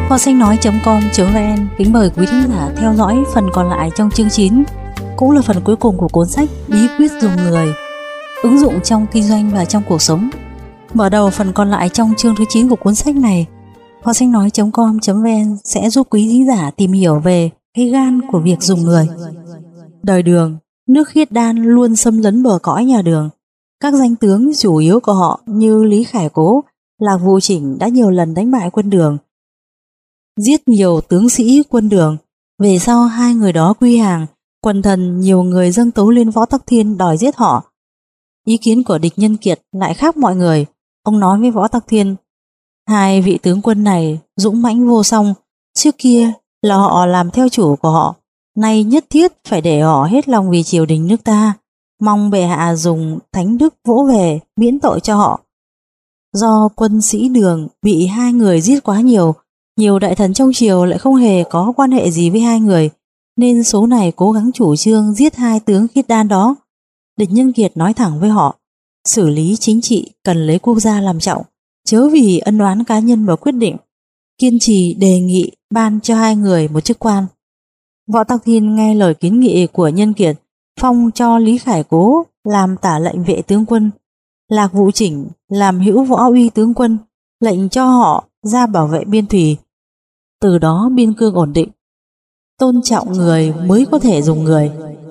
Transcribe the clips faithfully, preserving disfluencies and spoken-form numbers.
Kho sách nói.com.vn kính mời quý thính giả theo dõi phần còn lại trong chương chín, cũng là phần cuối cùng của cuốn sách Bí quyết dùng người, ứng dụng trong kinh doanh và trong cuộc sống. Mở đầu phần còn lại trong chương thứ chín của cuốn sách này, Kho sách nói.com.vn sẽ giúp quý thính giả tìm hiểu về cái gan của việc dùng người. Đời Đường, nước Khiết Đan luôn xâm lấn bờ cõi nhà Đường. Các danh tướng chủ yếu của họ như Lý Khải Cố, Lạc Vụ Chỉnh đã nhiều lần đánh bại quân Đường, giết nhiều tướng sĩ quân Đường. Về sau hai người đó quy hàng, quần thần nhiều người dâng tấu lên Võ Tắc Thiên đòi giết họ. Ý kiến của Địch Nhân Kiệt lại khác mọi người. Ông nói với Võ Tắc Thiên, hai vị tướng quân này dũng mãnh vô song, trước kia là họ làm theo chủ của họ, nay nhất thiết phải để họ hết lòng vì triều đình nước ta, mong bệ hạ dùng thánh đức vỗ về miễn tội cho họ. Do quân sĩ Đường bị hai người giết quá nhiều, nhiều đại thần trong triều lại không hề có quan hệ gì với hai người, nên số này cố gắng chủ trương giết hai tướng Khiết Đan đó. Địch Nhân Kiệt nói thẳng với họ, xử lý chính trị cần lấy quốc gia làm trọng, chớ vì ân oán cá nhân mà quyết định, kiên trì đề nghị ban cho hai người một chức quan. Võ Tắc Thiên nghe lời kiến nghị của Nhân Kiệt, phong cho Lý Khải Cố làm tả lệnh vệ tướng quân, Lạc Vụ Chỉnh làm hữu võ uy tướng quân, lệnh cho họ ra bảo vệ biên thùy. Từ đó biên cương ổn định. Tôn trọng người mới có thể dùng người.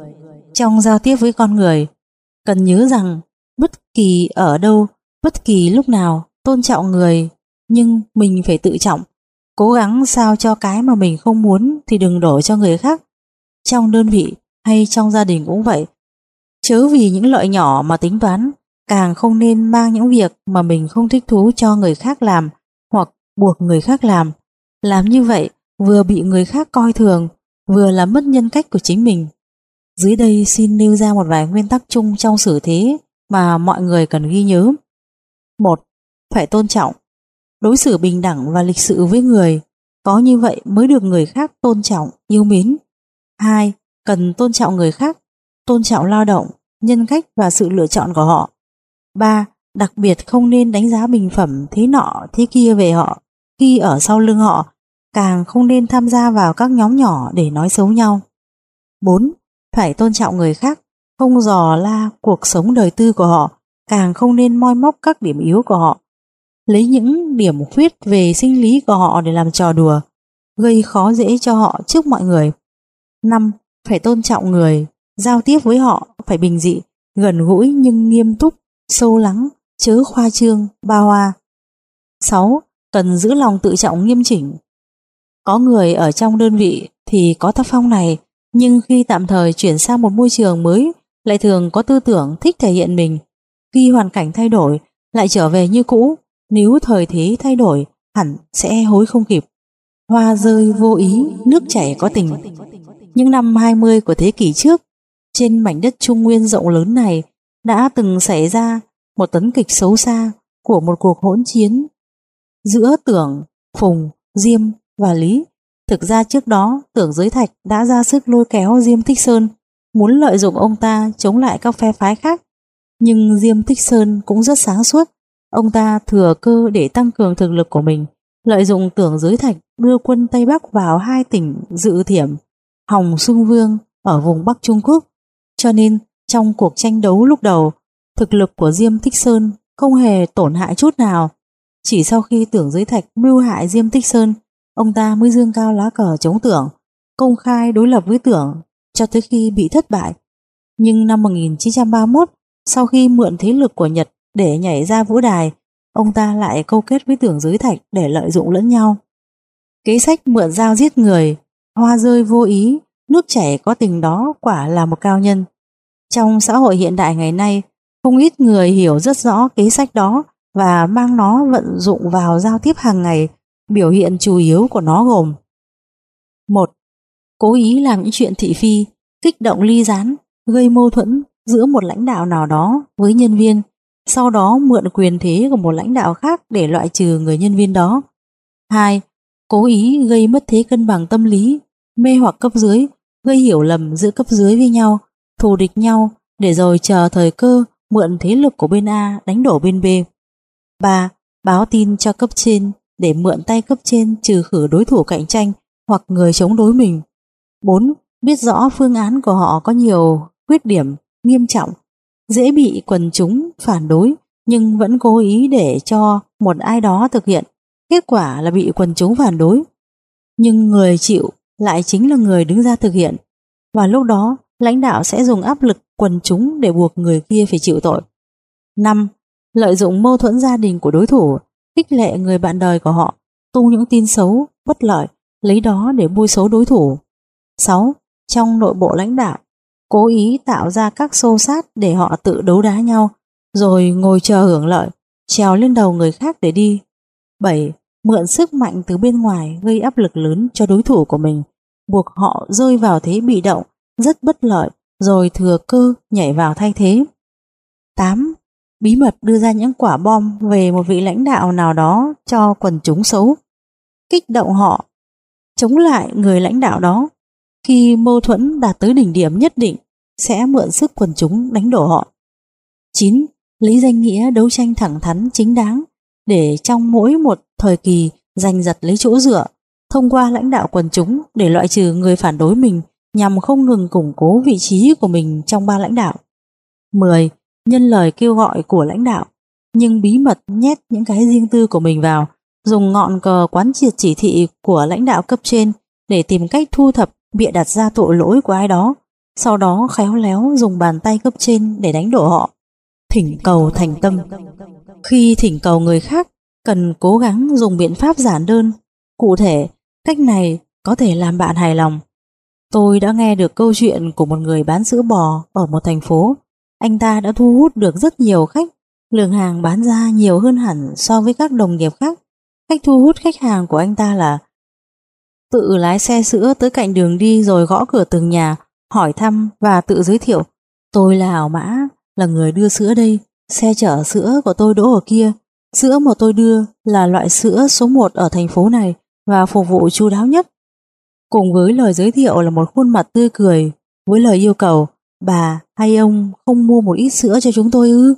Trong giao tiếp với con người, cần nhớ rằng bất kỳ ở đâu, bất kỳ lúc nào, tôn trọng người, nhưng mình phải tự trọng. Cố gắng sao cho cái mà mình không muốn thì đừng đổ cho người khác. Trong đơn vị hay trong gia đình cũng vậy. Chớ vì những lợi nhỏ mà tính toán, càng không nên mang những việc mà mình không thích thú cho người khác làm hoặc buộc người khác làm. Làm như vậy vừa bị người khác coi thường, vừa làm mất nhân cách của chính mình. Dưới đây xin nêu ra một vài nguyên tắc chung trong xử thế mà mọi người cần ghi nhớ. Một. Phải tôn trọng, đối xử bình đẳng và lịch sự với người, có như vậy mới được người khác tôn trọng, yêu mến. Hai. Cần tôn trọng người khác, tôn trọng lao động, nhân cách và sự lựa chọn của họ. Ba. Đặc biệt không nên đánh giá bình phẩm thế nọ thế kia về họ khi ở sau lưng họ, càng không nên tham gia vào các nhóm nhỏ để nói xấu nhau. Bốn. Phải tôn trọng người khác, không dò la cuộc sống đời tư của họ, càng không nên moi móc các điểm yếu của họ, lấy những điểm khuyết về sinh lý của họ để làm trò đùa, gây khó dễ cho họ trước mọi người. Năm. Phải tôn trọng người, giao tiếp với họ phải bình dị, gần gũi nhưng nghiêm túc, sâu lắng, chớ khoa trương, ba hoa. Sáu. Cần giữ lòng tự trọng nghiêm chỉnh. Có người ở trong đơn vị thì có tác phong này, nhưng khi tạm thời chuyển sang một môi trường mới lại thường có tư tưởng thích thể hiện mình. Khi hoàn cảnh thay đổi lại trở về như cũ, nếu thời thế thay đổi hẳn sẽ hối không kịp. Hoa rơi vô ý, nước chảy có tình. Những năm hai mươi của thế kỷ trước, trên mảnh đất Trung Nguyên rộng lớn này đã từng xảy ra một tấn kịch xấu xa của một cuộc hỗn chiến giữa Tưởng, Phùng, Diêm và Lý. Thực ra trước đó Tưởng Giới Thạch đã ra sức lôi kéo Diêm Tích Sơn, muốn lợi dụng ông ta chống lại các phe phái khác. Nhưng Diêm Tích Sơn cũng rất sáng suốt, ông ta thừa cơ để tăng cường thực lực của mình, lợi dụng Tưởng Giới Thạch đưa quân Tây Bắc vào hai tỉnh Dự Thiểm, Hồng Xung Vương ở vùng Bắc Trung Quốc. Cho nên trong cuộc tranh đấu lúc đầu, thực lực của Diêm Tích Sơn không hề tổn hại chút nào. Chỉ sau khi Tưởng Giới Thạch mưu hại Diêm Tích Sơn, ông ta mới dương cao lá cờ chống Tưởng, công khai đối lập với Tưởng cho tới khi bị thất bại. Nhưng năm một nghìn chín trăm ba mươi mốt, sau khi mượn thế lực của Nhật để nhảy ra vũ đài, ông ta lại câu kết với Tưởng Giới Thạch để lợi dụng lẫn nhau. Kế sách mượn dao giết người, hoa rơi vô ý, nước chảy có tình đó quả là một cao nhân. Trong xã hội hiện đại ngày nay, không ít người hiểu rất rõ kế sách đó và mang nó vận dụng vào giao tiếp hàng ngày. Biểu hiện chủ yếu của nó gồm: một. Cố ý làm những chuyện thị phi, kích động ly gián, gây mâu thuẫn giữa một lãnh đạo nào đó với nhân viên, sau đó mượn quyền thế của một lãnh đạo khác để loại trừ người nhân viên đó. Hai. Cố ý gây mất thế cân bằng tâm lý, mê hoặc cấp dưới, gây hiểu lầm giữa cấp dưới với nhau, thù địch nhau, để rồi chờ thời cơ mượn thế lực của bên A đánh đổ bên B. Ba. Báo tin cho cấp trên để mượn tay cấp trên trừ khử đối thủ cạnh tranh hoặc người chống đối mình. bốn. Biết rõ phương án của họ có nhiều khuyết điểm nghiêm trọng, dễ bị quần chúng phản đối, nhưng vẫn cố ý để cho một ai đó thực hiện. Kết quả là bị quần chúng phản đối, nhưng người chịu lại chính là người đứng ra thực hiện. Và lúc đó, lãnh đạo sẽ dùng áp lực quần chúng để buộc người kia phải chịu tội. năm. Lợi dụng mâu thuẫn gia đình của đối thủ, khích lệ người bạn đời của họ, tung những tin xấu, bất lợi, lấy đó để bôi xấu đối thủ. sáu. Trong nội bộ lãnh đạo, cố ý tạo ra các xô xát để họ tự đấu đá nhau, rồi ngồi chờ hưởng lợi, trèo lên đầu người khác để đi. bảy. Mượn sức mạnh từ bên ngoài gây áp lực lớn cho đối thủ của mình, buộc họ rơi vào thế bị động, rất bất lợi, rồi thừa cơ nhảy vào thay thế. tám. Bí mật đưa ra những quả bom về một vị lãnh đạo nào đó cho quần chúng xấu, kích động họ chống lại người lãnh đạo đó. Khi mâu thuẫn đạt tới đỉnh điểm nhất định, sẽ mượn sức quần chúng đánh đổ họ. chín. Lấy danh nghĩa đấu tranh thẳng thắn chính đáng để trong mỗi một thời kỳ giành giật lấy chỗ dựa, thông qua lãnh đạo quần chúng để loại trừ người phản đối mình, nhằm không ngừng củng cố vị trí của mình trong ban lãnh đạo. mười. Nhân lời kêu gọi của lãnh đạo, nhưng bí mật nhét những cái riêng tư của mình vào, dùng ngọn cờ quán triệt chỉ thị của lãnh đạo cấp trên để tìm cách thu thập, bịa đặt ra tội lỗi của ai đó, sau đó khéo léo dùng bàn tay cấp trên để đánh đổ họ. Thỉnh cầu thành tâm. Khi thỉnh cầu người khác, cần cố gắng dùng biện pháp giản đơn, cụ thể. Cách này có thể làm bạn hài lòng. Tôi đã nghe được câu chuyện của một người bán sữa bò ở một thành phố. Anh ta đã thu hút được rất nhiều khách, lượng hàng bán ra nhiều hơn hẳn so với các đồng nghiệp khác. Cách thu hút khách hàng của anh ta là tự lái xe sữa tới cạnh đường đi rồi gõ cửa từng nhà, hỏi thăm và tự giới thiệu. Tôi là Hảo Mã, là người đưa sữa đây. Xe chở sữa của tôi đỗ ở kia. Sữa mà tôi đưa là loại sữa số một ở thành phố này và phục vụ chu đáo nhất. Cùng với lời giới thiệu là một khuôn mặt tươi cười với lời yêu cầu: bà hay ông không mua một ít sữa cho chúng tôi ư?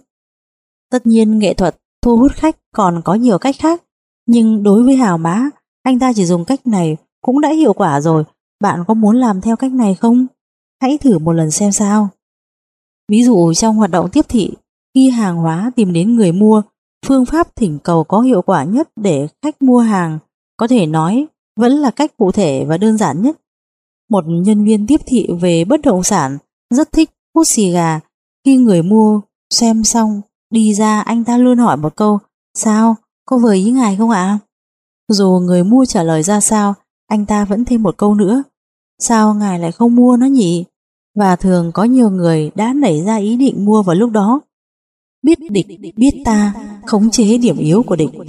Tất nhiên nghệ thuật thu hút khách còn có nhiều cách khác, nhưng đối với Hảo Mã, anh ta chỉ dùng cách này cũng đã hiệu quả rồi. Bạn có muốn làm theo cách này không? Hãy thử một lần xem sao. Ví dụ trong hoạt động tiếp thị, khi hàng hóa tìm đến người mua, phương pháp thỉnh cầu có hiệu quả nhất để khách mua hàng có thể nói vẫn là cách cụ thể và đơn giản nhất. Một nhân viên tiếp thị về bất động sản rất thích hút xì gà. Khi người mua xem xong đi ra, anh ta luôn hỏi một câu: sao, có vừa ý ngài không ạ? Dù người mua trả lời ra sao, anh ta vẫn thêm một câu nữa: sao ngài lại không mua nó nhỉ? Và thường có nhiều người đã nảy ra ý định mua vào lúc đó. Biết địch, biết ta, khống chế điểm yếu của địch.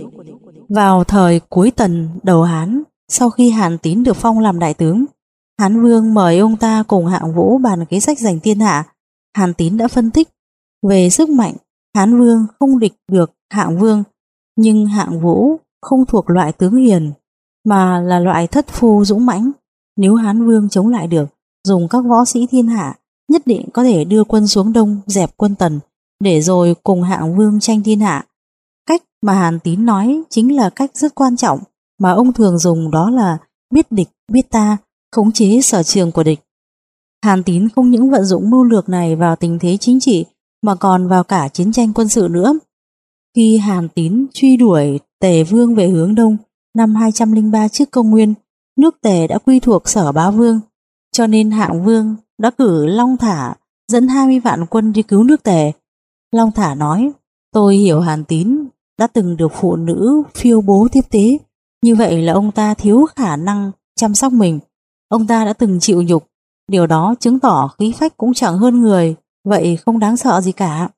Vào thời cuối Tần đầu Hán, sau khi Hàn Tín được phong làm đại tướng, Hán Vương mời ông ta cùng Hạng Vũ bàn kế sách giành thiên hạ. Hàn Tín đã phân tích về sức mạnh, Hán Vương không địch được Hạng Vương, nhưng Hạng Vũ không thuộc loại tướng hiền, mà là loại thất phu dũng mãnh. Nếu Hán Vương chống lại được, dùng các võ sĩ thiên hạ, nhất định có thể đưa quân xuống Đông dẹp quân Tần, để rồi cùng Hạng Vương tranh thiên hạ. Cách mà Hàn Tín nói chính là cách rất quan trọng mà ông thường dùng, đó là biết địch, biết ta, khống chế sở trường của địch. Hàn Tín không những vận dụng mưu lược này vào tình thế chính trị mà còn vào cả chiến tranh quân sự nữa. Khi Hàn Tín truy đuổi Tề Vương về hướng Đông năm hai trăm lẻ ba trước công nguyên, nước Tề đã quy thuộc Sở Bá Vương, cho nên Hạng Vương đã cử Long Thả dẫn hai mươi vạn quân đi cứu nước Tề. Long Thả nói: tôi hiểu Hàn Tín đã từng được phụ nữ phiêu bố tiếp tế, như vậy là ông ta thiếu khả năng chăm sóc mình. Ông ta đã từng chịu nhục, điều đó chứng tỏ khí phách cũng chẳng hơn người, vậy không đáng sợ gì cả.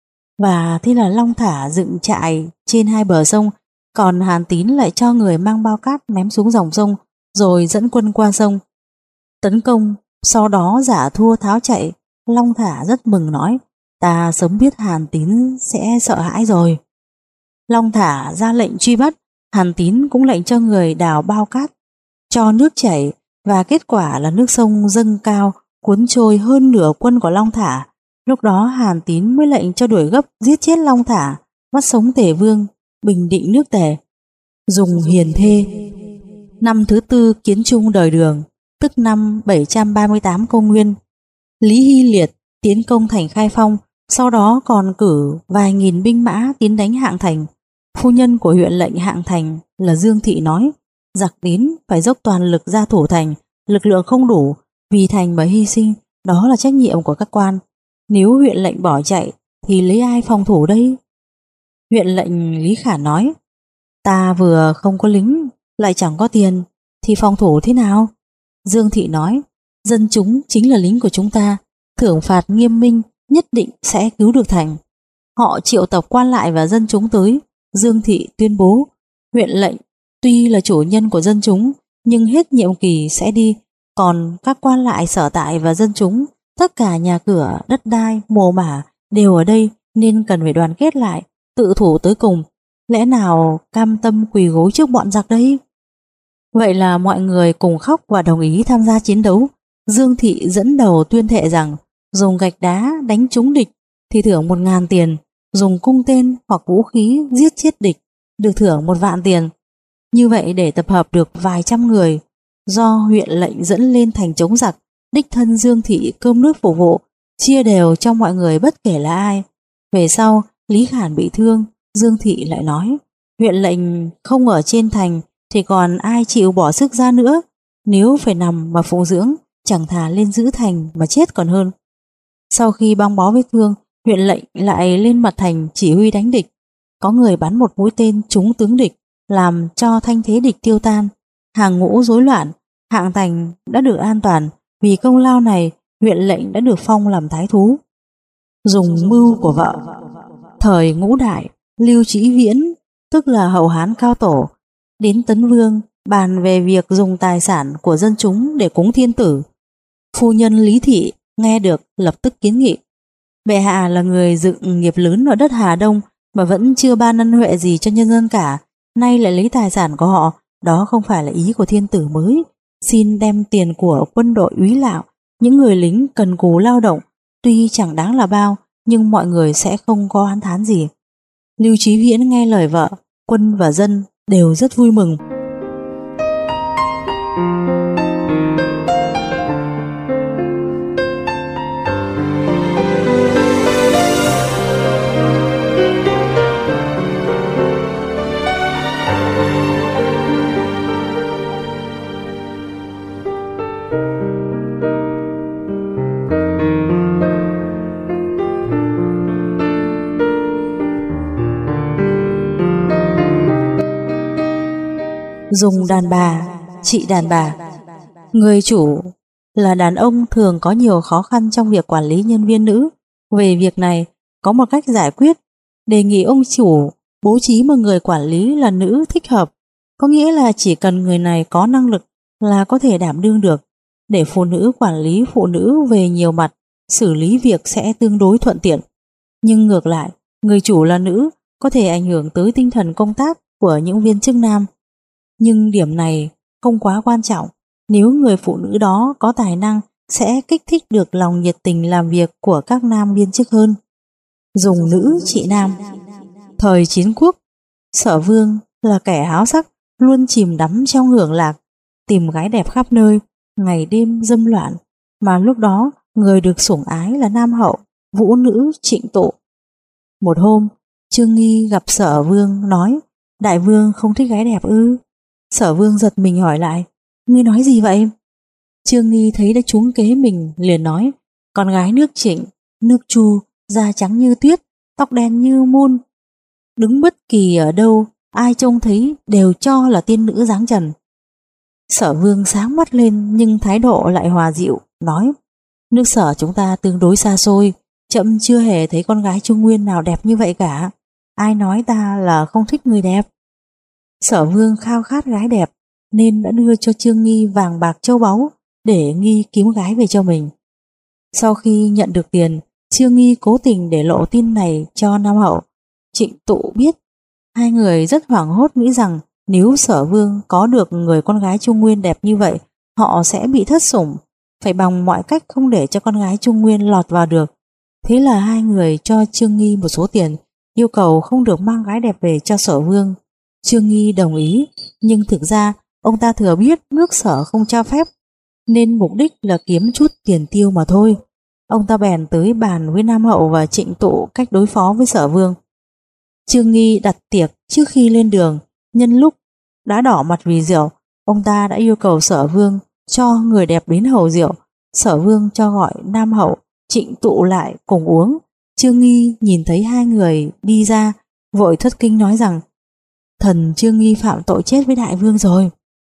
Và thế là Long Thả dựng trại trên hai bờ sông, còn Hàn Tín lại cho người mang bao cát ném xuống dòng sông, rồi dẫn quân qua sông tấn công, sau đó giả thua tháo chạy. Long Thả rất mừng nói: ta sớm biết Hàn Tín sẽ sợ hãi rồi. Long Thả ra lệnh truy bắt, Hàn Tín cũng lệnh cho người đào bao cát, cho nước chảy, và kết quả là nước sông dâng cao, cuốn trôi hơn nửa quân của Long Thả. Lúc đó Hàn Tín mới lệnh cho đuổi gấp giết chết Long Thả, bắt sống Tề Vương, bình định nước Tề. Dùng hiền thê. Năm thứ tư kiến trung đời Đường, tức năm bảy trăm ba mươi tám công nguyên, Lý Hy Liệt tiến công thành Khai Phong, sau đó còn cử vài nghìn binh mã tiến đánh Hạng Thành. Phu nhân của huyện lệnh Hạng Thành là Dương Thị nói, giặc đến phải dốc toàn lực ra thủ thành, lực lượng không đủ, vì thành mà hy sinh, đó là trách nhiệm của các quan. Nếu huyện lệnh bỏ chạy thì lấy ai phòng thủ đây? Huyện lệnh Lý Khả nói, ta vừa không có lính, lại chẳng có tiền, thì phòng thủ thế nào? Dương Thị nói, dân chúng chính là lính của chúng ta, thưởng phạt nghiêm minh, nhất định sẽ cứu được thành. Họ triệu tập quan lại và dân chúng tới. Dương Thị tuyên bố, huyện lệnh tuy là chủ nhân của dân chúng, nhưng hết nhiệm kỳ sẽ đi, còn các quan lại sở tại và dân chúng, tất cả nhà cửa, đất đai, mồ mả đều ở đây, nên cần phải đoàn kết lại, tự thủ tới cùng. Lẽ nào cam tâm quỳ gối trước bọn giặc đấy? Vậy là mọi người cùng khóc và đồng ý tham gia chiến đấu. Dương Thị dẫn đầu tuyên thệ rằng dùng gạch đá đánh trúng địch thì thưởng một ngàn tiền, dùng cung tên hoặc vũ khí giết chết địch được thưởng một vạn tiền. Như vậy để tập hợp được vài trăm người, do huyện lệnh dẫn lên thành chống giặc, đích thân Dương Thị cơm nước phục vụ, chia đều cho mọi người bất kể là ai. Về sau Lý Khản bị thương, Dương Thị lại nói, huyện lệnh không ở trên thành thì còn ai chịu bỏ sức ra nữa, nếu phải nằm mà phụng dưỡng, chẳng thà lên giữ thành mà chết còn hơn. Sau khi băng bó vết thương, huyện lệnh lại lên mặt thành chỉ huy đánh địch. Có người bắn một mũi tên trúng tướng địch, làm cho thanh thế địch tiêu tan, hàng ngũ rối loạn. Hạng Thành đã được an toàn, vì công lao này huyện lệnh đã được phong làm thái thú. Dùng mưu của vợ. Thời Ngũ Đại, Lưu Chí Viễn, tức là hậu Hán Cao Tổ, đến Tấn Vương bàn về việc dùng tài sản của dân chúng để cúng thiên tử. Phu nhân Lý Thị nghe được lập tức kiến nghị, bệ hạ là người dựng nghiệp lớn ở đất Hà Đông mà vẫn chưa ban ân huệ gì cho nhân dân cả, nay lại lấy tài sản của họ, đó không phải là ý của thiên tử mới. Xin đem tiền của quân đội úy lạo, những người lính cần cù lao động, tuy chẳng đáng là bao, nhưng mọi người sẽ không có oán thán gì. Lưu Chí Viễn nghe lời vợ, quân và dân đều rất vui mừng. Dùng đàn bà, trị đàn bà. Người chủ là đàn ông thường có nhiều khó khăn trong việc quản lý nhân viên nữ. Về việc này, có một cách giải quyết, đề nghị ông chủ bố trí một người quản lý là nữ thích hợp. Có nghĩa là chỉ cần người này có năng lực là có thể đảm đương được, để phụ nữ quản lý phụ nữ về nhiều mặt, xử lý việc sẽ tương đối thuận tiện. Nhưng ngược lại, người chủ là nữ có thể ảnh hưởng tới tinh thần công tác của những viên chức nam. Nhưng điểm này không quá quan trọng, nếu người phụ nữ đó có tài năng sẽ kích thích được lòng nhiệt tình làm việc của các nam viên chức hơn. Dùng nữ trị nam. Thời Chiến Quốc, Sở Vương là kẻ háo sắc, luôn chìm đắm trong hưởng lạc, tìm gái đẹp khắp nơi, ngày đêm dâm loạn, mà lúc đó người được sủng ái là nam hậu, vũ nữ Trịnh Tụ. Một hôm, Trương Nghi gặp Sở Vương nói, đại vương không thích gái đẹp ư? Sở Vương giật mình hỏi lại, ngươi nói gì vậy? Trương Nghi thấy đã trúng kế mình, liền nói, con gái nước Trịnh, nước Chu, da trắng như tuyết, tóc đen như mun, đứng bất kỳ ở đâu, ai trông thấy đều cho là tiên nữ dáng trần. Sở Vương sáng mắt lên, nhưng thái độ lại hòa dịu, nói, nước Sở chúng ta tương đối xa xôi, chậm chưa hề thấy con gái Trung Nguyên nào đẹp như vậy cả. Ai nói ta là không thích người đẹp? Sở Vương khao khát gái đẹp, nên đã đưa cho Trương Nghi vàng bạc châu báu để Nghi kiếm gái về cho mình. Sau khi nhận được tiền, Trương Nghi cố tình để lộ tin này cho Nam hậu. Trịnh Tụ biết, hai người rất hoảng hốt, nghĩ rằng nếu Sở Vương có được người con gái Trung Nguyên đẹp như vậy, họ sẽ bị thất sủng, phải bằng mọi cách không để cho con gái Trung Nguyên lọt vào được. Thế là hai người cho Trương Nghi một số tiền, yêu cầu không được mang gái đẹp về cho Sở Vương. Trương Nghi đồng ý, nhưng thực ra ông ta thừa biết nước Sở không cho phép, nên mục đích là kiếm chút tiền tiêu mà thôi. Ông ta bèn tới bàn với Nam Hậu và Trịnh Tụ cách đối phó với Sở Vương. Trương Nghi đặt tiệc trước khi lên đường, nhân lúc đã đỏ mặt vì rượu, ông ta đã yêu cầu Sở Vương cho người đẹp đến hầu rượu. Sở Vương cho gọi Nam Hậu, Trịnh Tụ lại cùng uống. Trương Nghi nhìn thấy hai người đi ra, vội thất kinh nói rằng: thần Trương Nghi phạm tội chết với đại vương rồi.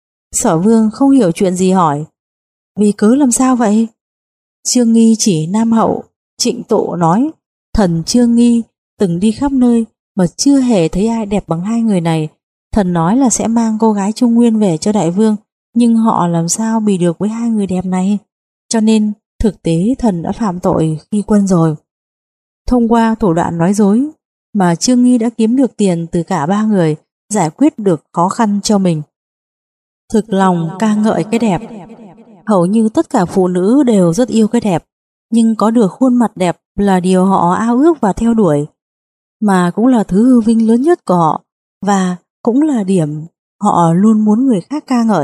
Sở Vương không hiểu chuyện gì hỏi: vì cớ làm sao vậy? Trương Nghi chỉ Nam Hậu, Trịnh Tụ nói: thần Trương Nghi từng đi khắp nơi mà chưa hề thấy ai đẹp bằng hai người này. Thần nói là sẽ mang cô gái Trung Nguyên về cho đại vương, nhưng họ làm sao bì được với hai người đẹp này, cho nên thực tế thần đã phạm tội khi quân rồi. Thông qua thủ đoạn nói dối mà Trương Nghi đã kiếm được tiền từ cả ba người, giải quyết được khó khăn cho mình. Thực lòng ca ngợi cái đẹp. Hầu như tất cả phụ nữ đều rất yêu cái đẹp, nhưng có được khuôn mặt đẹp là điều họ ao ước và theo đuổi, mà cũng là thứ hư vinh lớn nhất của họ, và cũng là điểm họ luôn muốn người khác ca ngợi.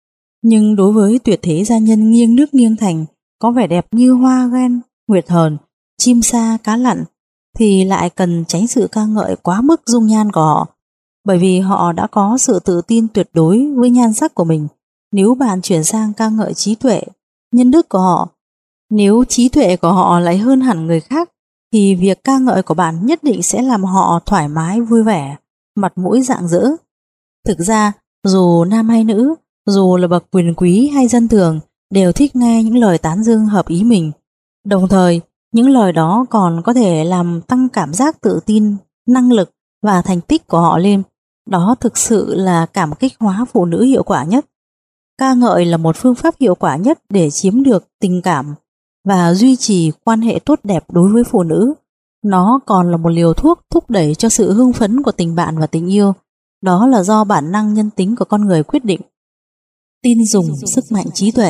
Nhưng đối với tuyệt thế gia nhân nghiêng nước nghiêng thành, có vẻ đẹp như hoa ghen, nguyệt hờn, chim sa cá lặn, thì lại cần tránh sự ca ngợi quá mức dung nhan của họ, bởi vì họ đã có sự tự tin tuyệt đối với nhan sắc của mình. Nếu bạn chuyển sang ca ngợi trí tuệ, nhân đức của họ, nếu trí tuệ của họ lại hơn hẳn người khác, thì việc ca ngợi của bạn nhất định sẽ làm họ thoải mái vui vẻ, mặt mũi rạng rỡ. Thực ra, dù nam hay nữ, dù là bậc quyền quý hay dân thường, đều thích nghe những lời tán dương hợp ý mình. Đồng thời, những lời đó còn có thể làm tăng cảm giác tự tin, năng lực và thành tích của họ lên. Đó thực sự là cảm kích hóa phụ nữ hiệu quả nhất. Ca ngợi là một phương pháp hiệu quả nhất để chiếm được tình cảm và duy trì quan hệ tốt đẹp đối với phụ nữ. Nó còn là một liều thuốc thúc đẩy cho sự hưng phấn của tình bạn và tình yêu. Đó là do bản năng nhân tính của con người quyết định. Tin dùng sức mạnh trí tuệ.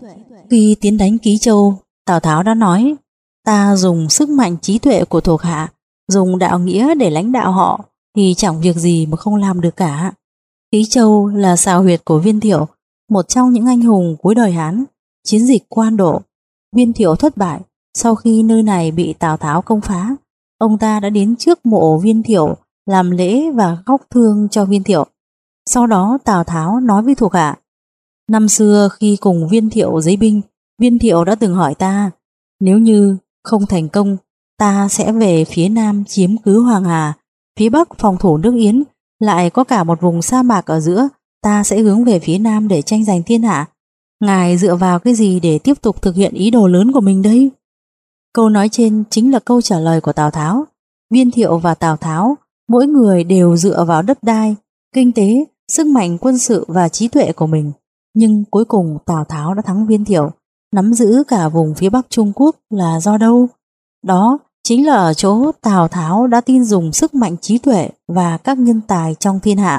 Khi tiến đánh Ký Châu, Tào Tháo đã nói: ta dùng sức mạnh trí tuệ của thuộc hạ, dùng đạo nghĩa để lãnh đạo họ, thì chẳng việc gì mà không làm được cả. Ký Châu là xào huyệt của Viên Thiệu, một trong những anh hùng cuối đời Hán. Chiến dịch Quan Độ, Viên Thiệu thất bại. Sau khi nơi này bị Tào Tháo công phá, ông ta đã đến trước mộ Viên Thiệu làm lễ và khóc thương cho Viên Thiệu. Sau đó Tào Tháo nói với thuộc hạ: năm xưa khi cùng Viên Thiệu giấy binh, Viên Thiệu đã từng hỏi ta, nếu như không thành công, ta sẽ về phía Nam chiếm cứ Hoàng Hà, phía Bắc phòng thủ nước Yến, lại có cả một vùng sa mạc ở giữa, ta sẽ hướng về phía Nam để tranh giành thiên hạ. Ngài dựa vào cái gì để tiếp tục thực hiện ý đồ lớn của mình đây? Câu nói trên chính là câu trả lời của Tào Tháo. Viên Thiệu và Tào Tháo, mỗi người đều dựa vào đất đai, kinh tế, sức mạnh quân sự và trí tuệ của mình. Nhưng cuối cùng Tào Tháo đã thắng Viên Thiệu, nắm giữ cả vùng phía Bắc Trung Quốc là do đâu? Đó chính là ở chỗ Tào Tháo đã tin dùng sức mạnh trí tuệ và các nhân tài trong thiên hạ.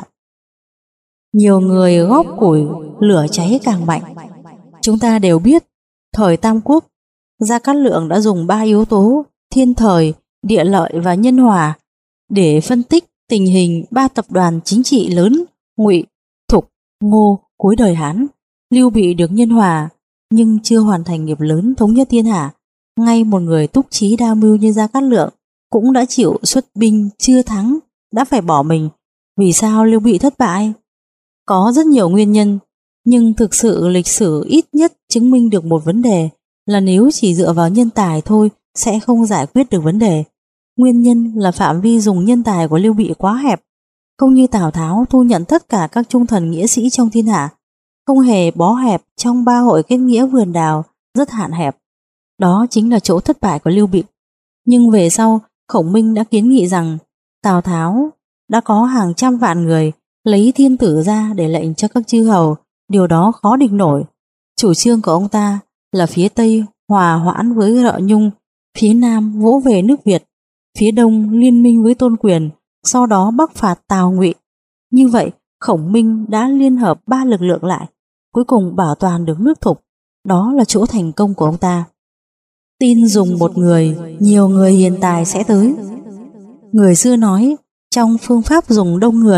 Nhiều người góp củi, lửa cháy càng mạnh. Chúng ta đều biết, thời Tam Quốc, Gia Cát Lượng đã dùng ba yếu tố thiên thời, địa lợi và nhân hòa để phân tích tình hình ba tập đoàn chính trị lớn Ngụy, Thục, Ngô cuối đời Hán. Lưu Bị được nhân hòa nhưng chưa hoàn thành nghiệp lớn thống nhất thiên hạ. Ngay một người túc trí đa mưu như Gia Cát Lượng cũng đã chịu xuất binh chưa thắng đã phải bỏ mình. Vì sao Lưu Bị thất bại? Có rất nhiều nguyên nhân, nhưng thực sự lịch sử ít nhất chứng minh được một vấn đề là nếu chỉ dựa vào nhân tài thôi sẽ không giải quyết được vấn đề. Nguyên nhân là phạm vi dùng nhân tài của Lưu Bị quá hẹp, không như Tào Tháo thu nhận tất cả các trung thần nghĩa sĩ trong thiên hạ, không hề bó hẹp trong ba hội kết nghĩa vườn đào, rất hạn hẹp. Đó chính là chỗ thất bại của Lưu Bị. Nhưng về sau, Khổng Minh đã kiến nghị rằng Tào Tháo đã có hàng trăm vạn người lấy thiên tử ra để lệnh cho các chư hầu, điều đó khó địch nổi. Chủ trương của ông ta là phía Tây hòa hoãn với Rợ Nhung, phía Nam vỗ về nước Việt, phía Đông liên minh với Tôn Quyền, sau đó bắc phạt Tào Ngụy. Như vậy, Khổng Minh đã liên hợp ba lực lượng lại, cuối cùng bảo toàn được nước Thục. Đó là chỗ thành công của ông ta. Tin dùng một người, nhiều người hiền tài sẽ tới. Người xưa nói, trong phương pháp dùng đông người,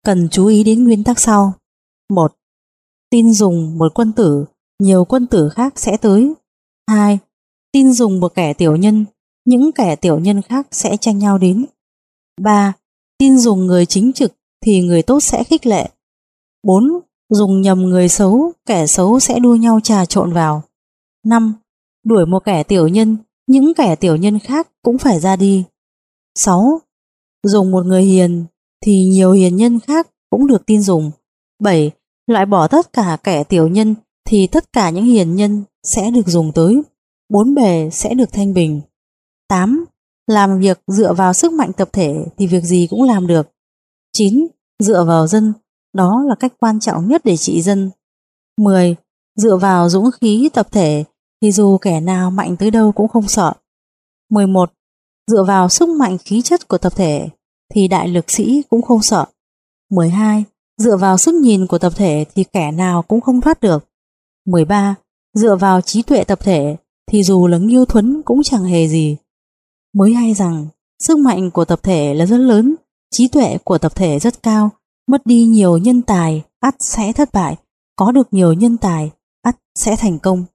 Cần chú ý đến nguyên tắc sau. Một. Tin dùng một quân tử, nhiều quân tử khác sẽ tới. Hai. Tin dùng một kẻ tiểu nhân, những kẻ tiểu nhân khác sẽ tranh nhau đến. Ba. Tin dùng người chính trực thì người tốt sẽ khích lệ. Bốn. Dùng nhầm người xấu, kẻ xấu sẽ đua nhau trà trộn vào. Năm. Đuổi một kẻ tiểu nhân, những kẻ tiểu nhân khác cũng phải ra đi. Sáu. Dùng một người hiền thì nhiều hiền nhân khác cũng được tin dùng. Bảy. Loại bỏ tất cả kẻ tiểu nhân thì tất cả những hiền nhân sẽ được dùng tới. Bốn bề sẽ được thanh bình. Tám. Làm việc dựa vào sức mạnh tập thể thì việc gì cũng làm được. Chín. Dựa vào dân, đó là cách quan trọng nhất để trị dân. Mười. Dựa vào dũng khí tập thể thì dù kẻ nào mạnh tới đâu cũng không sợ. Mười một. Dựa vào sức mạnh khí chất của tập thể thì đại lực sĩ cũng không sợ. Mười hai. Dựa vào sức nhìn của tập thể thì kẻ nào cũng không thoát được. Mười ba. Dựa vào trí tuệ tập thể thì dù là Nghiêu Thuấn cũng chẳng hề gì. Mới hay rằng sức mạnh của tập thể là rất lớn, trí tuệ của tập thể rất cao, mất đi nhiều nhân tài ắt sẽ thất bại, có được nhiều nhân tài ắt sẽ thành công.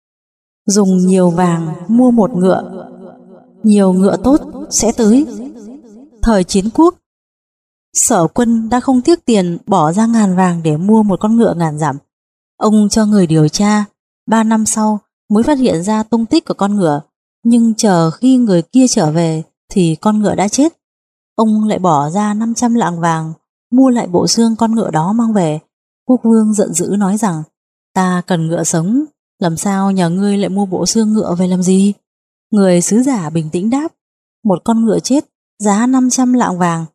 Dùng nhiều vàng mua một ngựa, nhiều ngựa tốt sẽ tới. Thời chiến quốc, Sở Quân đã không tiếc tiền bỏ ra ngàn vàng để mua một con ngựa ngàn dặm. Ông cho người điều tra, ba năm sau mới phát hiện ra tung tích của con ngựa, nhưng chờ khi người kia trở về thì con ngựa đã chết. Ông lại bỏ ra năm trăm lạng vàng mua lại bộ xương con ngựa đó mang về. Quốc vương giận dữ nói rằng: ta cần ngựa sống, làm sao nhờ ngươi lại mua bộ xương ngựa về làm gì? Người sứ giả bình tĩnh đáp: một con ngựa chết giá năm trăm lạng vàng.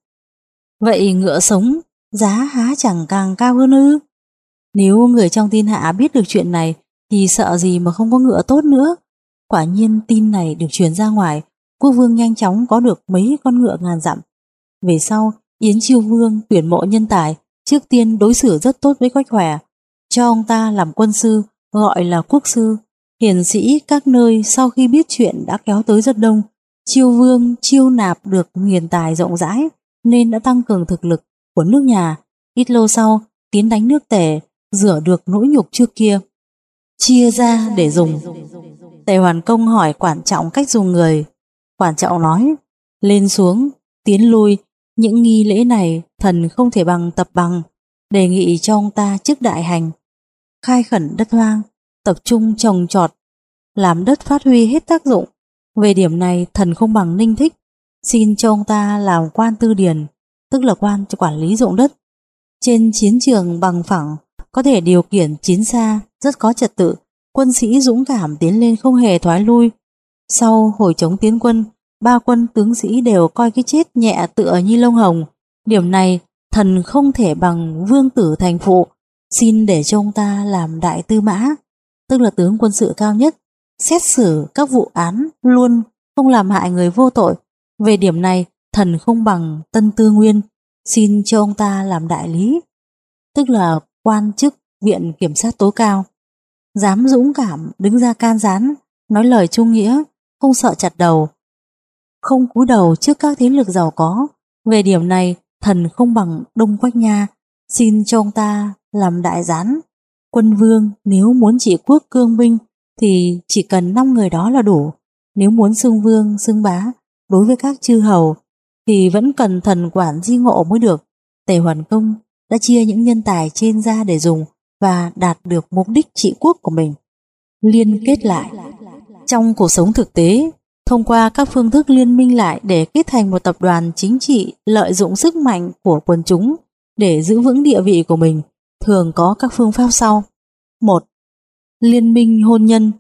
Vậy ngựa sống giá há chẳng càng cao hơn ư? Nếu người trong thiên hạ biết được chuyện này thì sợ gì mà không có ngựa tốt nữa. Quả nhiên tin này được truyền ra ngoài, quốc vương nhanh chóng có được mấy con ngựa ngàn dặm. Về sau, Yến Chiêu Vương tuyển mộ nhân tài, trước tiên đối xử rất tốt với Quách Hòe, cho ông ta làm quân sư, gọi là quốc sư. Hiền sĩ các nơi sau khi biết chuyện đã kéo tới rất đông. Chiêu Vương chiêu nạp được hiền tài rộng rãi nên đã tăng cường thực lực của nước nhà. Ít lâu sau, tiến đánh nước Tề, rửa được nỗi nhục trước kia, chia ra để dùng. Tề Hoàn Công hỏi Quản Trọng cách dùng người. Quản Trọng nói: lên xuống, tiến lui, những nghi lễ này thần không thể bằng tập bằng, đề nghị cho ông ta chức đại hành, khai khẩn đất hoang, tập trung trồng trọt, làm đất phát huy hết tác dụng. Về điểm này thần không bằng Ninh Thích, xin cho ông ta làm quan tư điền, tức là quan cho quản lý ruộng đất. Trên chiến trường bằng phẳng, có thể điều khiển chiến xa, rất có trật tự, quân sĩ dũng cảm tiến lên không hề thoái lui. Sau hồi chống tiến quân, ba quân tướng sĩ đều coi cái chết nhẹ tựa như lông hồng. Điểm này thần không thể bằng Vương Tử Thành Phụ, xin để cho ông ta làm đại tư mã, tức là tướng quân sự cao nhất, xét xử các vụ án luôn, không làm hại người vô tội. Về điểm này thần không bằng Tân Tư Nguyên, xin cho ông ta làm đại lý, tức là quan chức viện kiểm sát tối cao. Dám dũng cảm đứng ra can gián, nói lời trung nghĩa, không sợ chặt đầu, không cúi đầu trước các thế lực giàu có. Về điểm này thần không bằng Đông Quách Nha, xin cho ông ta làm đại gián. Quân vương nếu muốn trị quốc cương binh thì chỉ cần năm người đó là đủ. Nếu muốn xưng vương xưng bá đối với các chư hầu thì vẫn cần thần quản di ngộ mới được. Tề Hoàn Công đã chia những nhân tài trên ra để dùng và đạt được mục đích trị quốc của mình. Liên kết lại trong cuộc sống thực tế, thông qua các phương thức liên minh lại để kết thành một tập đoàn chính trị, lợi dụng sức mạnh của quần chúng để giữ vững địa vị của mình, thường có các phương pháp sau. Một. Liên minh hôn nhân,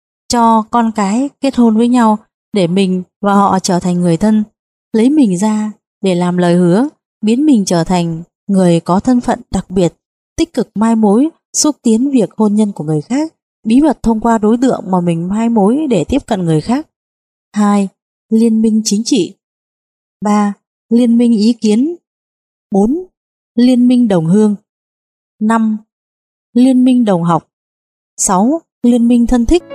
cho con cái kết hôn với nhau để mình và họ trở thành người thân, lấy mình ra để làm lời hứa, biến mình trở thành người có thân phận đặc biệt, tích cực mai mối, xúc tiến việc hôn nhân của người khác, bí mật thông qua đối tượng mà mình mai mối để tiếp cận người khác. Hai. Liên minh chính trị. Ba. Liên minh ý kiến. Bốn. Liên minh đồng hương. Năm. Liên minh đồng học. Sáu. Liên minh thân thích.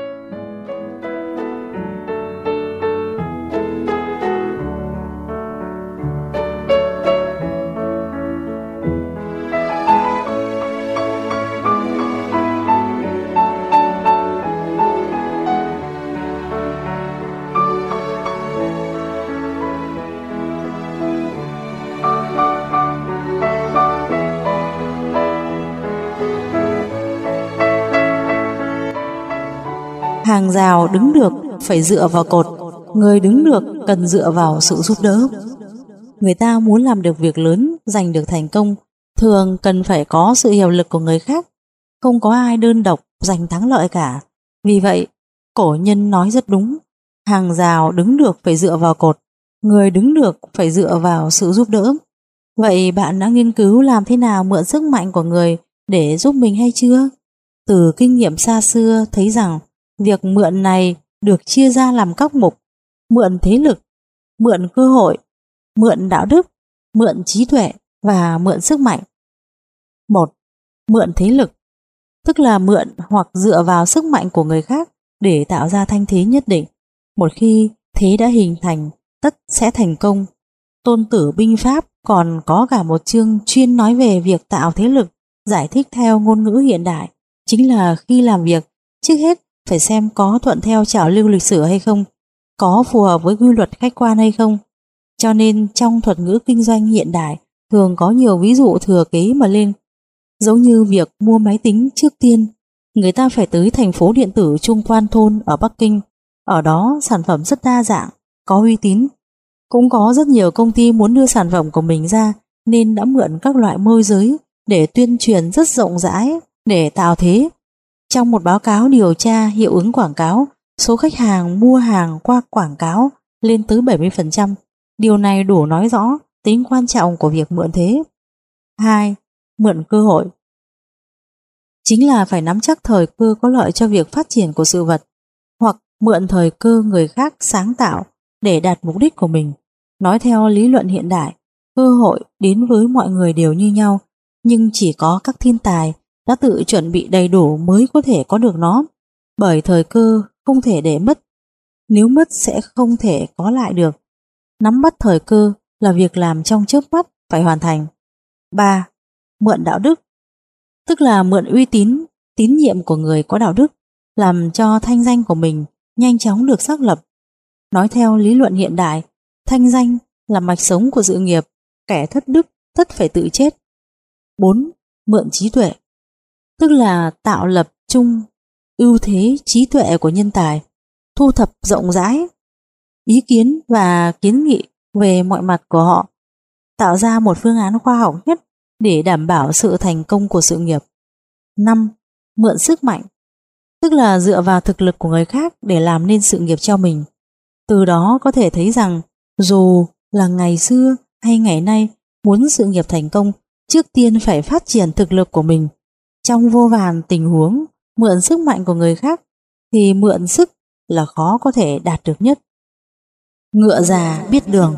Hàng rào đứng được phải dựa vào cột, người đứng được cần dựa vào sự giúp đỡ. Người ta muốn làm được việc lớn, giành được thành công, thường cần phải có sự hiệp lực của người khác. Không có ai đơn độc giành thắng lợi cả. Vì vậy, cổ nhân nói rất đúng. Hàng rào đứng được phải dựa vào cột, người đứng được phải dựa vào sự giúp đỡ. Vậy bạn đã nghiên cứu làm thế nào mượn sức mạnh của người để giúp mình hay chưa? Từ kinh nghiệm xa xưa thấy rằng việc mượn này được chia ra làm các mục: mượn thế lực, mượn cơ hội, mượn đạo đức, mượn trí tuệ và mượn sức mạnh. Một. Mượn thế lực, tức là mượn hoặc dựa vào sức mạnh của người khác để tạo ra thanh thế nhất định. Một khi thế đã hình thành, tất sẽ thành công. Tôn Tử binh pháp còn có cả một chương chuyên nói về việc tạo thế lực, giải thích theo ngôn ngữ hiện đại. Chính là khi làm việc, trước hết phải xem có thuận theo trào lưu lịch sử hay không, có phù hợp với quy luật khách quan hay không. Cho nên trong thuật ngữ kinh doanh hiện đại thường có nhiều ví dụ thừa kế mà lên. Giống như việc mua máy tính, trước tiên người ta phải tới thành phố điện tử Trung Quan Thôn ở Bắc Kinh. Ở đó sản phẩm rất đa dạng, có uy tín. Cũng có rất nhiều công ty muốn đưa sản phẩm của mình ra nên đã mượn các loại môi giới để tuyên truyền rất rộng rãi để tạo thế. Trong một báo cáo điều tra hiệu ứng quảng cáo, số khách hàng mua hàng qua quảng cáo lên tới bảy mươi phần trăm. Điều này đủ nói rõ tính quan trọng của việc mượn thế. Hai. Mượn cơ hội, chính là phải nắm chắc thời cơ có lợi cho việc phát triển của sự vật, hoặc mượn thời cơ người khác sáng tạo để đạt mục đích của mình. Nói theo lý luận hiện đại, cơ hội đến với mọi người đều như nhau, nhưng chỉ có các thiên tài đã tự chuẩn bị đầy đủ mới có thể có được nó. Bởi thời cơ không thể để mất, nếu mất sẽ không thể có lại được. Nắm bắt thời cơ là việc làm trong chớp mắt phải hoàn thành. Ba. Mượn đạo đức, tức là mượn uy tín, tín nhiệm của người có đạo đức, làm cho thanh danh của mình nhanh chóng được xác lập. Nói theo lý luận hiện đại, thanh danh là mạch sống của sự nghiệp, kẻ thất đức tất phải tự chết. Bốn. Mượn trí tuệ, tức là tạo lập chung ưu thế trí tuệ của nhân tài, thu thập rộng rãi ý kiến và kiến nghị về mọi mặt của họ, tạo ra một phương án khoa học nhất để đảm bảo sự thành công của sự nghiệp. Năm. Mượn sức mạnh, tức là dựa vào thực lực của người khác để làm nên sự nghiệp cho mình. Từ đó có thể thấy rằng dù là ngày xưa hay ngày nay, muốn sự nghiệp thành công, trước tiên phải phát triển thực lực của mình. Trong vô vàn tình huống mượn sức mạnh của người khác thì mượn sức là khó có thể đạt được nhất. Ngựa già biết đường,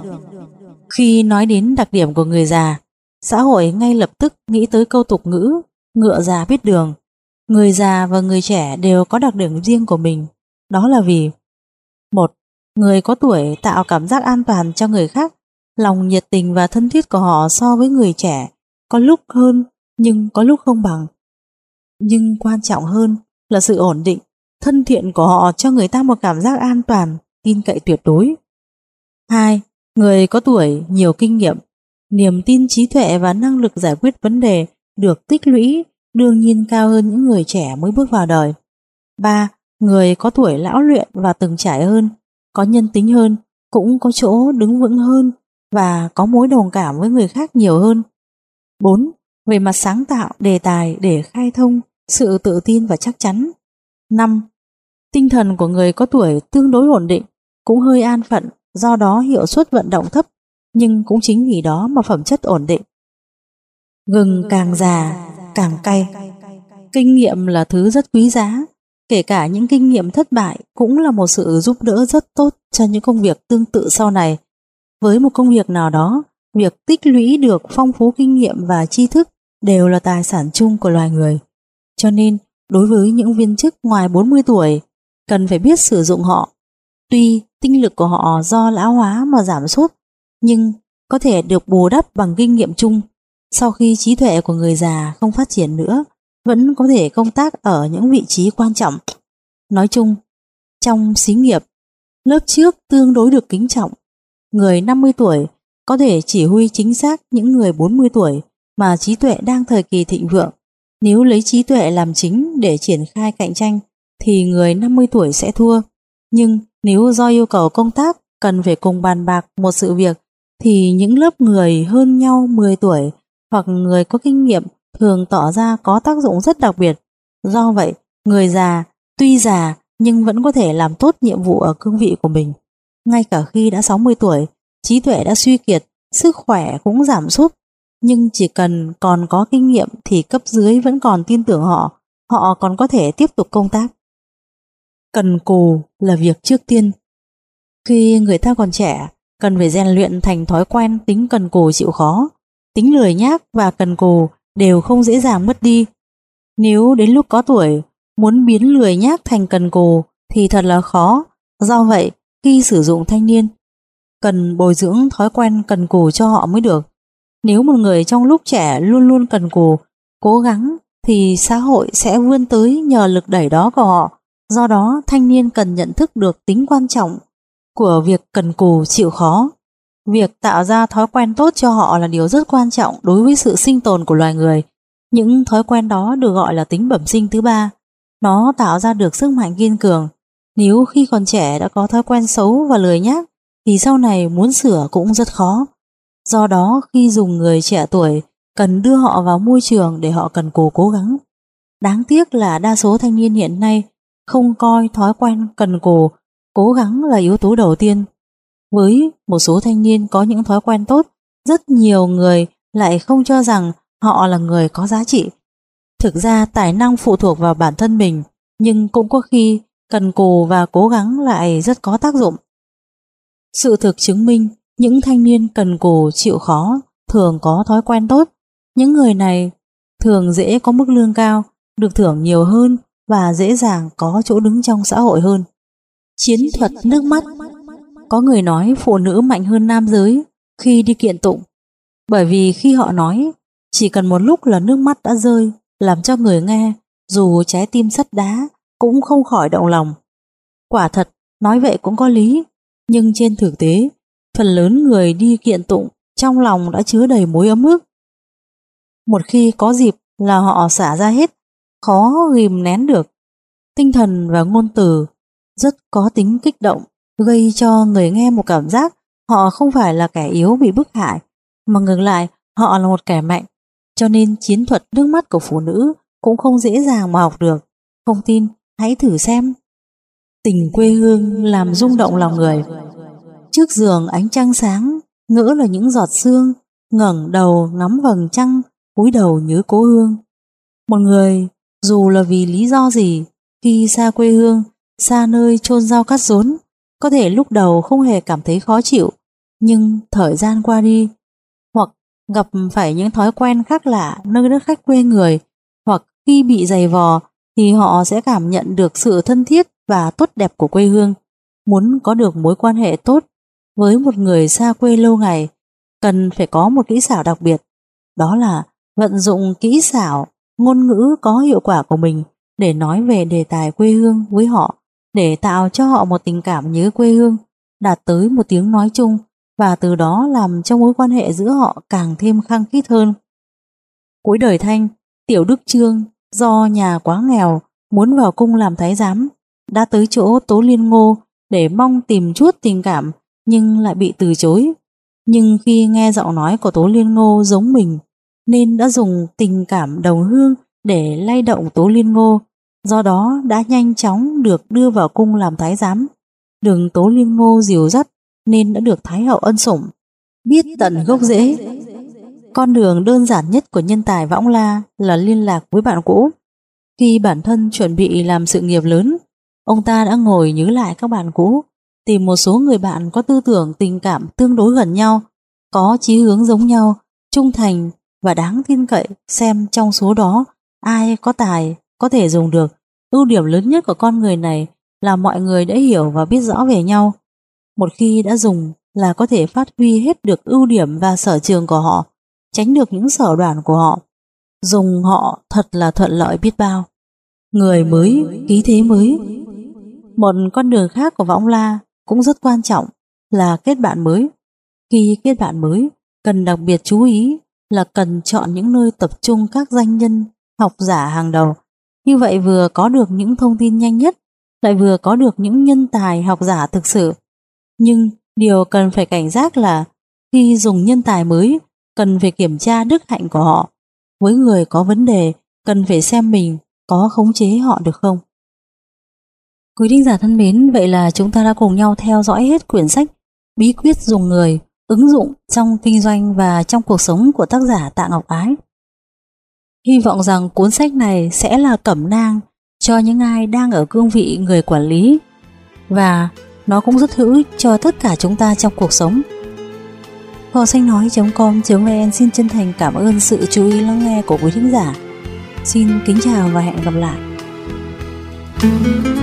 khi nói đến đặc điểm của người già, xã hội ngay lập tức nghĩ tới câu tục ngữ ngựa già biết đường. Người già và người trẻ đều có đặc điểm riêng của mình. Đó là vì: một. Người có tuổi tạo cảm giác an toàn cho người khác. Lòng nhiệt tình và thân thiết của họ so với người trẻ có lúc hơn nhưng có lúc không bằng. Nhưng quan trọng hơn là sự ổn định, thân thiện của họ cho người ta một cảm giác an toàn, tin cậy tuyệt đối. Hai. Người có tuổi nhiều kinh nghiệm, niềm tin, trí tuệ và năng lực giải quyết vấn đề được tích lũy đương nhiên cao hơn những người trẻ mới bước vào đời. Ba. Người có tuổi lão luyện và từng trải hơn, có nhân tính hơn, cũng có chỗ đứng vững hơn và có mối đồng cảm với người khác nhiều hơn. Bốn. Về mặt sáng tạo, đề tài để khai thông, sự tự tin và chắc chắn. Năm. Tinh thần của người có tuổi tương đối ổn định, cũng hơi an phận, do đó hiệu suất vận động thấp, nhưng cũng chính vì đó mà phẩm chất ổn định. Gừng càng già càng cay. Kinh nghiệm là thứ rất quý giá, kể cả những kinh nghiệm thất bại cũng là một sự giúp đỡ rất tốt cho những công việc tương tự sau này. Với một công việc nào đó, việc tích lũy được phong phú kinh nghiệm và tri thức đều là tài sản chung của loài người. Cho nên, đối với những viên chức ngoài bốn mươi tuổi, cần phải biết sử dụng họ. Tuy tinh lực của họ do lão hóa mà giảm sút, nhưng có thể được bù đắp bằng kinh nghiệm chung. Sau khi trí tuệ của người già không phát triển nữa, vẫn có thể công tác ở những vị trí quan trọng. Nói chung, trong xí nghiệp, lớp trước tương đối được kính trọng. Người năm mươi tuổi có thể chỉ huy chính xác những người bốn mươi tuổi mà trí tuệ đang thời kỳ thịnh vượng. Nếu lấy trí tuệ làm chính để triển khai cạnh tranh, thì người năm mươi tuổi sẽ thua. Nhưng nếu do yêu cầu công tác cần phải cùng bàn bạc một sự việc thì những lớp người hơn nhau mười tuổi hoặc người có kinh nghiệm thường tỏ ra có tác dụng rất đặc biệt. Do vậy, người già tuy già nhưng vẫn có thể làm tốt nhiệm vụ ở cương vị của mình. Ngay cả khi đã sáu mươi tuổi, trí tuệ đã suy kiệt, sức khỏe cũng giảm sút, nhưng chỉ cần còn có kinh nghiệm thì cấp dưới vẫn còn tin tưởng họ, họ còn có thể tiếp tục công tác. Cần cù là việc trước tiên. Khi người ta còn trẻ, cần phải rèn luyện thành thói quen tính cần cù chịu khó. Tính lười nhác và cần cù đều không dễ dàng mất đi. Nếu đến lúc có tuổi, muốn biến lười nhác thành cần cù thì thật là khó. Do vậy, khi sử dụng thanh niên, cần bồi dưỡng thói quen cần cù cho họ mới được. Nếu một người trong lúc trẻ luôn luôn cần cù, cố gắng thì xã hội sẽ vươn tới nhờ lực đẩy đó của họ. Do đó, thanh niên cần nhận thức được tính quan trọng của việc cần cù chịu khó. Việc tạo ra thói quen tốt cho họ là điều rất quan trọng đối với sự sinh tồn của loài người. Những thói quen đó được gọi là tính bẩm sinh thứ ba. Nó tạo ra được sức mạnh kiên cường. Nếu khi còn trẻ đã có thói quen xấu và lười nhác thì sau này muốn sửa cũng rất khó. Do đó, khi dùng người trẻ tuổi, cần đưa họ vào môi trường để họ cần cù cố gắng. Đáng tiếc là đa số thanh niên hiện nay không coi thói quen cần cù, cố gắng là yếu tố đầu tiên. Với một số thanh niên có những thói quen tốt, rất nhiều người lại không cho rằng họ là người có giá trị. Thực ra tài năng phụ thuộc vào bản thân mình, nhưng cũng có khi cần cù và cố gắng lại rất có tác dụng. Sự thực chứng minh những thanh niên cần cù chịu khó thường có thói quen tốt. Những người này thường dễ có mức lương cao, được thưởng nhiều hơn và dễ dàng có chỗ đứng trong xã hội hơn. Chiến thuật nước mắt. Có người nói phụ nữ mạnh hơn nam giới khi đi kiện tụng, bởi vì khi họ nói, chỉ cần một lúc là nước mắt đã rơi, làm cho người nghe dù trái tim sắt đá cũng không khỏi động lòng. Quả thật, nói vậy cũng có lý, nhưng trên thực tế, phần lớn người đi kiện tụng trong lòng đã chứa đầy mối ấm ức. Một khi có dịp là họ xả ra hết, khó ghìm nén được. Tinh thần và ngôn từ rất có tính kích động, gây cho người nghe một cảm giác họ không phải là kẻ yếu bị bức hại, mà ngược lại họ là một kẻ mạnh. Cho nên chiến thuật nước mắt của phụ nữ cũng không dễ dàng mà học được. Không tin, hãy thử xem. Tình quê hương làm rung động lòng người. Trước giường ánh trăng sáng, ngỡ là những giọt sương, ngẩng đầu ngắm vầng trăng, cúi đầu nhớ cố hương. Một người, dù là vì lý do gì, khi xa quê hương, xa nơi chôn rau cắt rốn, có thể lúc đầu không hề cảm thấy khó chịu, nhưng thời gian qua đi, hoặc gặp phải những thói quen khác lạ nơi đất khách quê người, hoặc khi bị dày vò, thì họ sẽ cảm nhận được sự thân thiết và tốt đẹp của quê hương. Muốn có được mối quan hệ tốt với một người xa quê lâu ngày, cần phải có một kỹ xảo đặc biệt, đó là vận dụng kỹ xảo ngôn ngữ có hiệu quả của mình để nói về đề tài quê hương với họ, để tạo cho họ một tình cảm nhớ quê hương, đạt tới một tiếng nói chung, và từ đó làm cho mối quan hệ giữa họ càng thêm khăng khít hơn. Cuối đời Thanh, Tiểu Đức Chương do nhà quá nghèo muốn vào cung làm thái giám, đã tới chỗ Tố Liên Ngô để mong tìm chút tình cảm nhưng lại bị từ chối. Nhưng khi nghe giọng nói của Tố Liên Ngô giống mình, nên đã dùng tình cảm đồng hương để lay động Tố Liên Ngô, do đó đã nhanh chóng được đưa vào cung làm thái giám. Đường Tố Liên Ngô dìu dắt nên đã được Thái hậu ân sủng. Biết tận gốc rễ. Con đường đơn giản nhất của nhân tài Võng La là liên lạc với bạn cũ. Khi bản thân chuẩn bị làm sự nghiệp lớn, ông ta đã ngồi nhớ lại các bạn cũ, tìm một số người bạn có tư tưởng tình cảm tương đối gần nhau, có chí hướng giống nhau, trung thành và đáng tin cậy, xem trong số đó ai có tài có thể dùng được. Ưu điểm lớn nhất của con người này là mọi người đã hiểu và biết rõ về nhau. Một khi đã dùng là có thể phát huy hết được ưu điểm và sở trường của họ, tránh được những sở đoản của họ. Dùng họ thật là thuận lợi biết bao. Người mới, khí thế mới. Một con đường khác của Võng La cũng rất quan trọng là kết bạn mới. Khi kết bạn mới, cần đặc biệt chú ý là cần chọn những nơi tập trung các danh nhân, học giả hàng đầu. Như vậy vừa có được những thông tin nhanh nhất, lại vừa có được những nhân tài học giả thực sự. Nhưng điều cần phải cảnh giác là khi dùng nhân tài mới, cần phải kiểm tra đức hạnh của họ. Với người có vấn đề, cần phải xem mình có khống chế họ được không. Quý thính giả thân mến, vậy là chúng ta đã cùng nhau theo dõi hết quyển sách Bí quyết dùng người, ứng dụng trong kinh doanh và trong cuộc sống của tác giả Tạ Ngọc Ái. Hy vọng rằng cuốn sách này sẽ là cẩm nang cho những ai đang ở cương vị người quản lý, và nó cũng rất hữu ích cho tất cả chúng ta trong cuộc sống. Kho sách nói chấm com chấm vn xin chân thành cảm ơn sự chú ý lắng nghe của quý thính giả. Xin kính chào và hẹn gặp lại.